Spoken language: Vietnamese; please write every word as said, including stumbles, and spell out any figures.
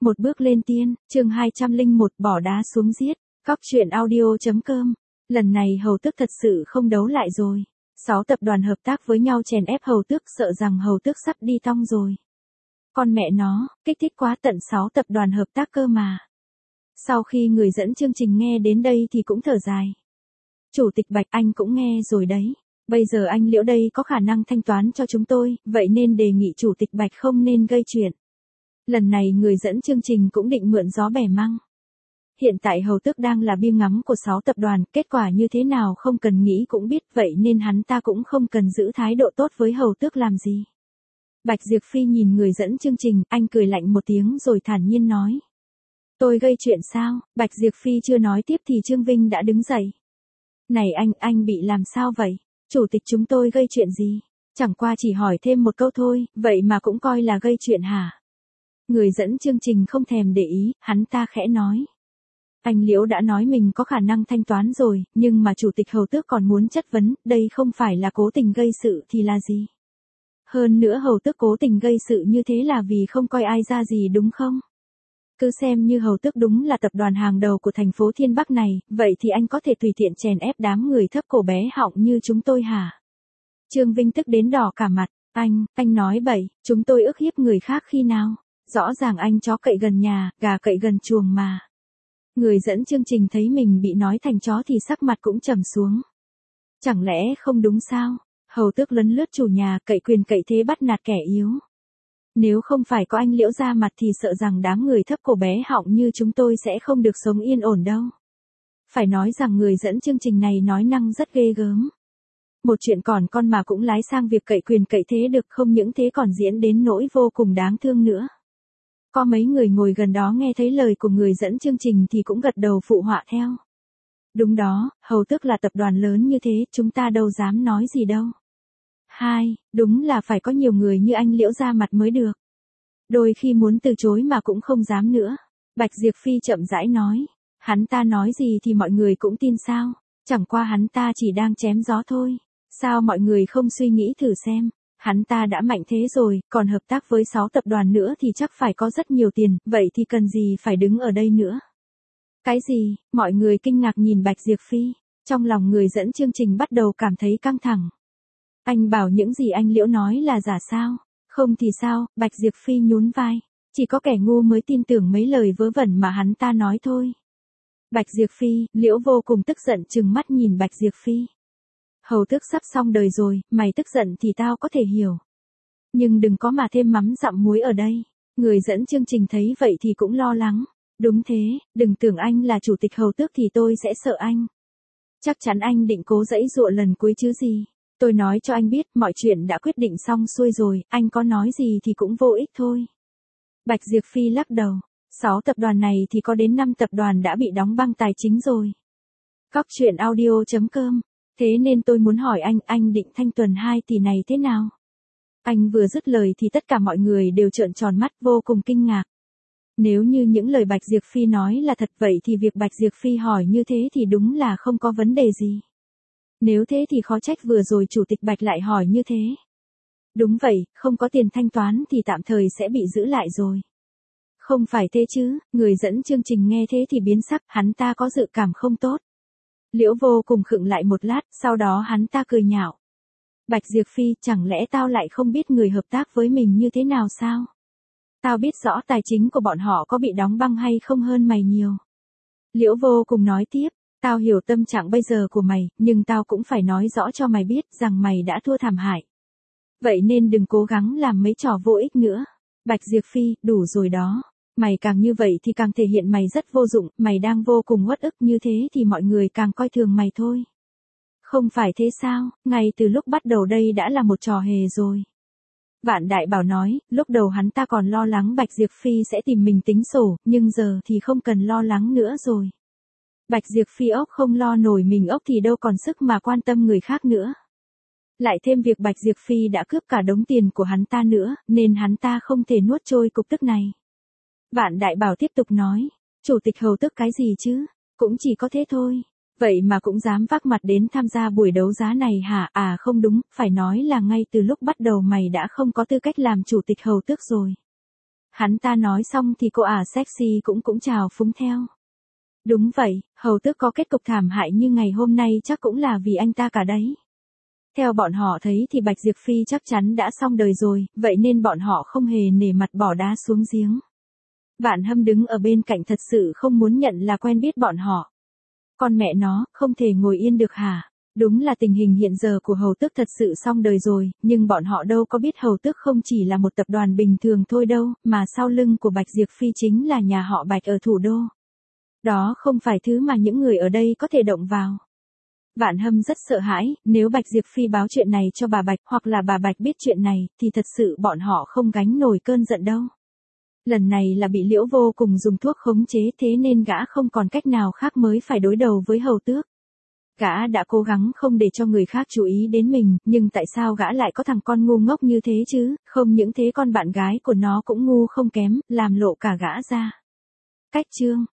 Một bước lên tiên, chương hai trăm lẻ một bỏ đá xuống giết, Cóc truyện audio chấm com. Lần này Hầu Tước thật sự không đấu lại rồi. Sáu tập đoàn hợp tác với nhau chèn ép Hầu Tước, sợ rằng Hầu Tước sắp đi tong rồi. Con mẹ nó, kích thích quá, tận sáu tập đoàn hợp tác cơ mà. Sau khi người dẫn chương trình nghe đến đây thì cũng thở dài. Chủ tịch Bạch, anh cũng nghe rồi đấy. Bây giờ anh Liễu đây có khả năng thanh toán cho chúng tôi, vậy nên đề nghị Chủ tịch Bạch không nên gây chuyện. Lần này người dẫn chương trình cũng định mượn gió bẻ măng. Hiện tại Hầu Tước đang là biếng ngắm của sáu tập đoàn, kết quả như thế nào không cần nghĩ cũng biết, vậy nên hắn ta cũng không cần giữ thái độ tốt với Hầu Tước làm gì. Bạch Diệp Phi nhìn người dẫn chương trình, anh cười lạnh một tiếng rồi thản nhiên nói. Tôi gây chuyện sao? Bạch Diệp Phi chưa nói tiếp thì Trương Vinh đã đứng dậy. Này anh, anh bị làm sao vậy? Chủ tịch chúng tôi gây chuyện gì? Chẳng qua chỉ hỏi thêm một câu thôi, vậy mà cũng coi là gây chuyện hả? Người dẫn chương trình không thèm để ý, hắn ta khẽ nói. Anh Liễu đã nói mình có khả năng thanh toán rồi, nhưng mà Chủ tịch Hầu Tước còn muốn chất vấn, đây không phải là cố tình gây sự thì là gì? Hơn nữa Hầu Tước cố tình gây sự như thế là vì không coi ai ra gì đúng không? Cứ xem như Hầu Tước đúng là tập đoàn hàng đầu của thành phố Thiên Bắc này, vậy thì anh có thể tùy tiện chèn ép đám người thấp cổ bé họng như chúng tôi hả? Trương Vinh tức đến đỏ cả mặt, anh, anh nói bậy, chúng tôi ức hiếp người khác khi nào? Rõ ràng anh chó cậy gần nhà, gà cậy gần chuồng mà. Người dẫn chương trình thấy mình bị nói thành chó thì sắc mặt cũng trầm xuống. Chẳng lẽ không đúng sao? Hầu Tước lấn lướt chủ nhà, cậy quyền cậy thế bắt nạt kẻ yếu. Nếu không phải có anh Liễu ra mặt thì sợ rằng đám người thấp cổ bé họng như chúng tôi sẽ không được sống yên ổn đâu. Phải nói rằng người dẫn chương trình này nói năng rất ghê gớm. Một chuyện còn con mà cũng lái sang việc cậy quyền cậy thế được, không những thế còn diễn đến nỗi vô cùng đáng thương nữa. Có mấy người ngồi gần đó nghe thấy lời của người dẫn chương trình thì cũng gật đầu phụ họa theo. Đúng đó, Hầu Tước là tập đoàn lớn như thế, chúng ta đâu dám nói gì đâu. Hai, đúng là phải có nhiều người như anh Liễu ra mặt mới được. Đôi khi muốn từ chối mà cũng không dám nữa. Bạch Diệp Phi chậm rãi nói. Hắn ta nói gì thì mọi người cũng tin sao? Chẳng qua hắn ta chỉ đang chém gió thôi. Sao mọi người không suy nghĩ thử xem? Hắn ta đã mạnh thế rồi, còn hợp tác với sáu tập đoàn nữa thì chắc phải có rất nhiều tiền, vậy thì cần gì phải đứng ở đây nữa? Cái gì? Mọi người kinh ngạc nhìn Bạch Diệp Phi. Trong lòng người dẫn chương trình bắt đầu cảm thấy căng thẳng. Anh bảo những gì anh Liễu nói là giả sao? Không thì sao? Bạch Diệp Phi nhún vai. Chỉ có kẻ ngu mới tin tưởng mấy lời vớ vẩn mà hắn ta nói thôi. Bạch Diệp Phi, Liễu vô cùng tức giận trừng mắt nhìn Bạch Diệp Phi. Hầu Tước sắp xong đời rồi, mày tức giận thì tao có thể hiểu. Nhưng đừng có mà thêm mắm dặm muối ở đây. Người dẫn chương trình thấy vậy thì cũng lo lắng. Đúng thế, đừng tưởng anh là chủ tịch Hầu Tước thì tôi sẽ sợ anh. Chắc chắn anh định cố giãy giụa lần cuối chứ gì. Tôi nói cho anh biết, mọi chuyện đã quyết định xong xuôi rồi, anh có nói gì thì cũng vô ích thôi. Bạch Diệp Phi lắc đầu. Sáu tập đoàn này thì có đến năm tập đoàn đã bị đóng băng tài chính rồi. Cóc truyện audio chấm com. Thế nên tôi muốn hỏi anh, anh định thanh tuần hai tỷ này thế nào? Anh vừa dứt lời thì tất cả mọi người đều trợn tròn mắt vô cùng kinh ngạc. Nếu như những lời Bạch Diệp Phi nói là thật vậy thì việc Bạch Diệp Phi hỏi như thế thì đúng là không có vấn đề gì. Nếu thế thì khó trách vừa rồi Chủ tịch Bạch lại hỏi như thế. Đúng vậy, không có tiền thanh toán thì tạm thời sẽ bị giữ lại rồi. Không phải thế chứ, người dẫn chương trình nghe thế thì biến sắc, hắn ta có dự cảm không tốt. Liễu vô cùng khựng lại một lát, sau đó hắn ta cười nhạo. Bạch Diệp Phi, chẳng lẽ tao lại không biết người hợp tác với mình như thế nào sao? Tao biết rõ tài chính của bọn họ có bị đóng băng hay không hơn mày nhiều. Liễu vô cùng nói tiếp. Tao hiểu tâm trạng bây giờ của mày, nhưng tao cũng phải nói rõ cho mày biết rằng mày đã thua thảm hại. Vậy nên đừng cố gắng làm mấy trò vô ích nữa. Bạch Diệp Phi, đủ rồi đó. Mày càng như vậy thì càng thể hiện mày rất vô dụng, mày đang vô cùng uất ức như thế thì mọi người càng coi thường mày thôi. Không phải thế sao, ngay từ lúc bắt đầu đây đã là một trò hề rồi. Vạn Đại Bảo nói, lúc đầu hắn ta còn lo lắng Bạch Diệp Phi sẽ tìm mình tính sổ, nhưng giờ thì không cần lo lắng nữa rồi. Bạch Diệp Phi ốc không lo nổi mình ốc thì đâu còn sức mà quan tâm người khác nữa. Lại thêm việc Bạch Diệp Phi đã cướp cả đống tiền của hắn ta nữa, nên hắn ta không thể nuốt trôi cục tức này. Vạn Đại Bảo tiếp tục nói, Chủ tịch Hầu Tước cái gì chứ, cũng chỉ có thế thôi. Vậy mà cũng dám vác mặt đến tham gia buổi đấu giá này hả? À không đúng, phải nói là ngay từ lúc bắt đầu mày đã không có tư cách làm Chủ tịch Hầu Tước rồi. Hắn ta nói xong thì cô ả sexy cũng cũng chào phúng theo. Đúng vậy, hầu tước có kết cục thảm hại như ngày hôm nay chắc cũng là vì anh ta cả đấy. Theo bọn họ thấy thì Bạch Diệp Phi chắc chắn đã xong đời rồi, vậy nên bọn họ không hề nể mặt bỏ đá xuống giếng. Vạn Hâm đứng ở bên cạnh thật sự không muốn nhận là quen biết bọn họ. Con mẹ nó, không thể ngồi yên được hả? Đúng là tình hình hiện giờ của hầu tước thật sự xong đời rồi, nhưng bọn họ đâu có biết hầu tước không chỉ là một tập đoàn bình thường thôi đâu, mà sau lưng của Bạch Diệp Phi chính là nhà họ Bạch ở thủ đô. Đó không phải thứ mà những người ở đây có thể động vào. Vạn Hâm rất sợ hãi, nếu Bạch Diệp Phi báo chuyện này cho bà Bạch hoặc là bà Bạch biết chuyện này, thì thật sự bọn họ không gánh nổi cơn giận đâu. Lần này là bị Liễu Vô Cùng dùng thuốc khống chế, thế nên gã không còn cách nào khác mới phải đối đầu với hầu tước. Gã đã cố gắng không để cho người khác chú ý đến mình, nhưng tại sao gã lại có thằng con ngu ngốc như thế chứ, không những thế con bạn gái của nó cũng ngu không kém, làm lộ cả gã ra. Cách chương